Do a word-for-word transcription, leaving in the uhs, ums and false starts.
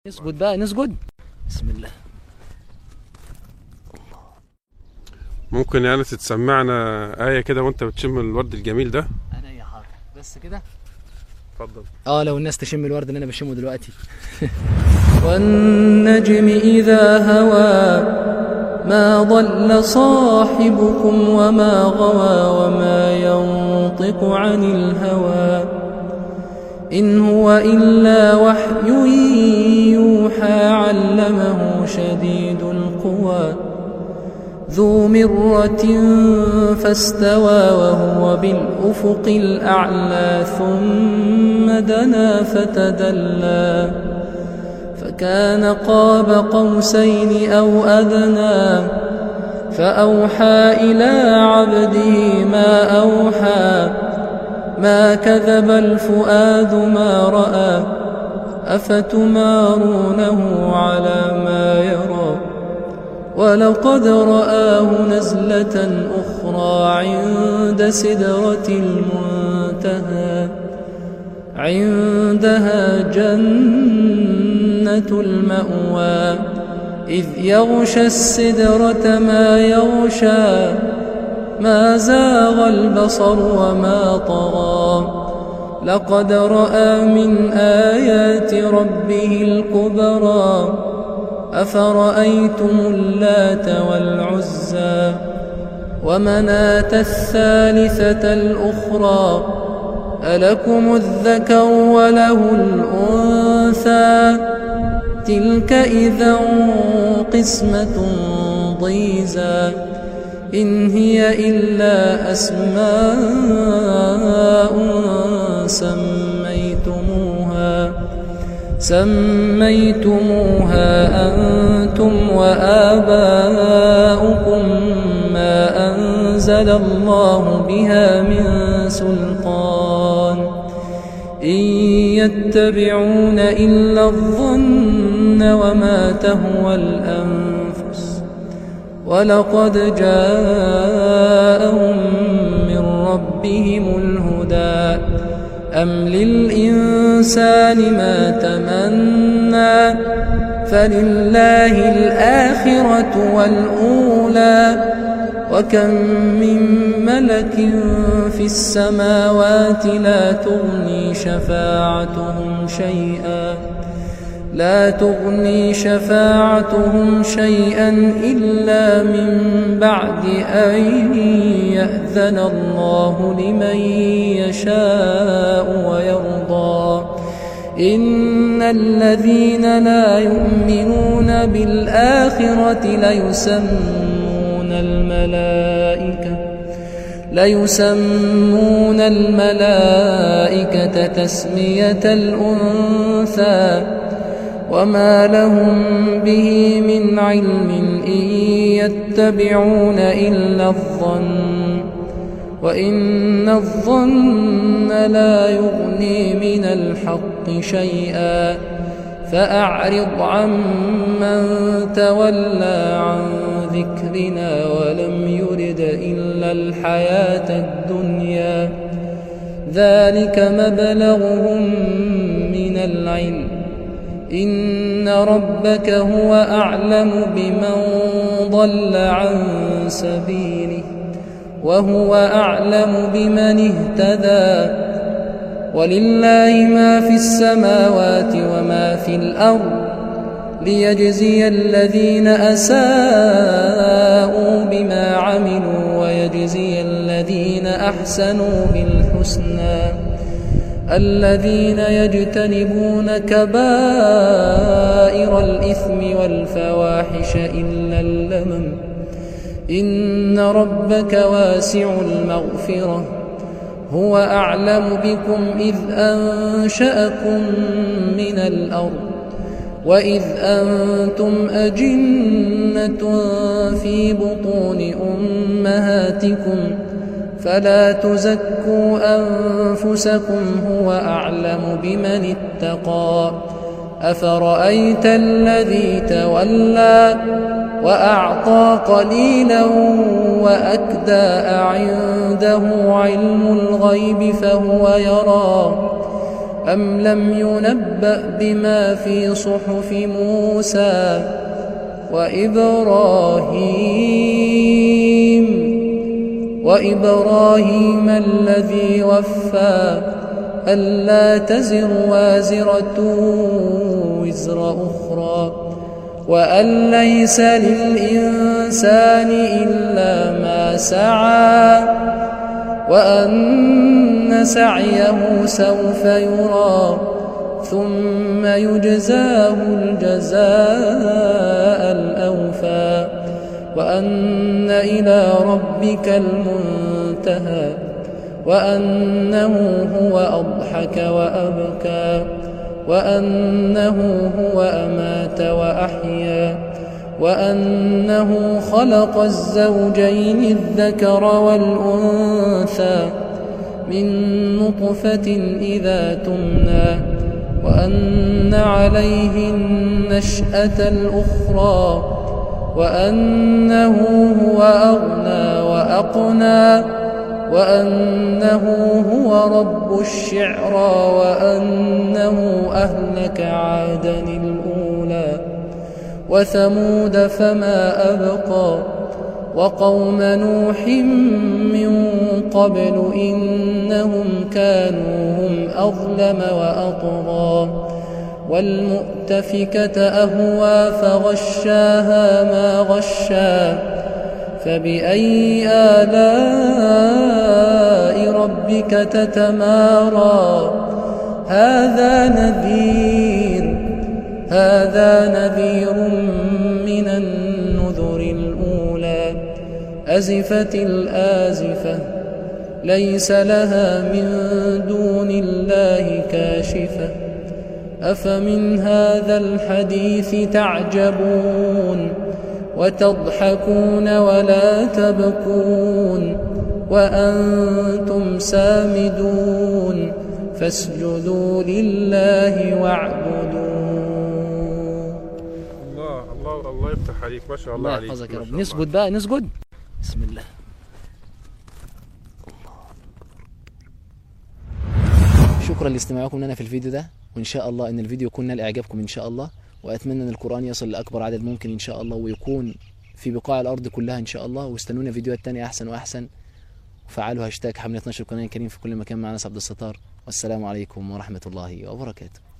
نسجد بقى نسجد. بسم الله. ممكن يعني تسمعنا آية كده وانت بتشم الورد الجميل ده؟ انا يا حاضر بس كده. اتفضل. اه لو الناس تشم الورد اللي انا بشمه دلوقتي. والنجم إذا هوى ما ضل صاحبكم وما غوى وما ينطق عن الهوى إن هو إلا وحي يوحى علمه شديد القوى ذو مرة فاستوى وهو بالأفق الأعلى ثم دنا فتدلى فكان قاب قوسين أو أدنى فأوحى إلى عبده ما أوحى ما كذب الفؤاد ما رأى أفتمارونه على ما يرى ولقد رآه نزلة أخرى عند سدرة المنتهى عندها جنة المأوى إذ يغشى السدرة ما يغشى ما زاغ البصر وما طغى لقد رأى من آيات ربه الكبرى أفرأيتم اللات والعزى ومناة الثالثة الأخرى ألكم الذكر وله الأنثى تلك إذا قسمة ضيزى إن هي إلا أسماء سميتموها سميتموها أنتم وآباؤكم ما أنزل الله بها من سلطان إن يتبعون إلا الظن وما تهوى الأنفس ولقد جاءهم من ربهم الهدى أم للإنسان ما تمنى فلله الآخرة والأولى وكم من ملك في السماوات لا تغني شفاعتهم شيئا لا تغني شفاعتهم شيئا إلا من بعد أن يأذن الله لمن يشاء ويرضى إن الذين لا يؤمنون بالآخرة ليسمون الملائكة ليسمون الملائكة تسمية الأنثى وما لهم به من علم إن يتبعون إلا الظن وإن الظن لا يغني من الحق شيئا فأعرض عمن تولى عن ذكرنا ولم يرد إلا الحياة الدنيا ذلك مبلغهم من العلم إن ربك هو أعلم بمن ضل عن سبيله وهو أعلم بمن اهتدى ولله ما في السماوات وما في الأرض ليجزي الذين أساءوا بما عملوا ويجزي الذين أحسنوا بالحسنى الذين يجتنبون كبائر الإثم والفواحش إلا اللمم إن ربك واسع المغفرة هو أعلم بكم إذ أنشأكم من الأرض وإذ أنتم أجنة في بطون أمهاتكم فلا تزكوا أنفسكم هو أعلم بمن اتقى أفرأيت الذي تولى وأعطى قليلا وأكدى عنده علم الغيب فهو يرى أم لم ينبأ بما في صحف موسى وإبراهيم وإبراهيم الذي وفى ألا تزر وازرة وزر أخرى وأن ليس للإنسان إلا ما سعى وأن سعيه سوف يرى ثم يجزاه الجزاء الأوفى وأن إلى ربك المنتهى وأنه هو أضحك وأبكى وأنه هو أمات وأحيا وأنه خلق الزوجين الذكر والأنثى من نطفة إذا تمنى وأن عليه النشأة الأخرى وأنه هو أغنى وأقنى وأنه هو رب الشعرى وأنه أهلك عادا الأولى وثمود فما أبقى وقوم نوح من قبل إنهم كانوا هم أظلم وأطغى والمؤتفكة أهوى فغشاها ما غشا فبأي آلاء ربك تتمارى هذا نذير هذا نذير من النذر الأولى أزفت الآزفة ليس لها من دون الله كاشفة أفمن هذا الحديث تعجبون وتضحكون ولا تبكون وأنتم سامدون فاسجدوا لله واعبدوا. الله الله الله يفتح عليك ما شاء الله عليك. الله يحفظك يا رب. نسجد بقى نسجد. بسم الله. شكرا لاستماعكم لنا في الفيديو ده، وإن شاء الله إن الفيديو يكون نال إعجابكم إن شاء الله، وأتمنى أن القرآن يصل لأكبر عدد ممكن إن شاء الله، ويكون في بقاع الأرض كلها إن شاء الله. واستنونا فيديوهات تانية أحسن وأحسن، وفعلوا هاشتاج حملة نشر القرآن الكريم في كل مكان. مع ناس عبد الستار، والسلام عليكم ورحمة الله وبركاته.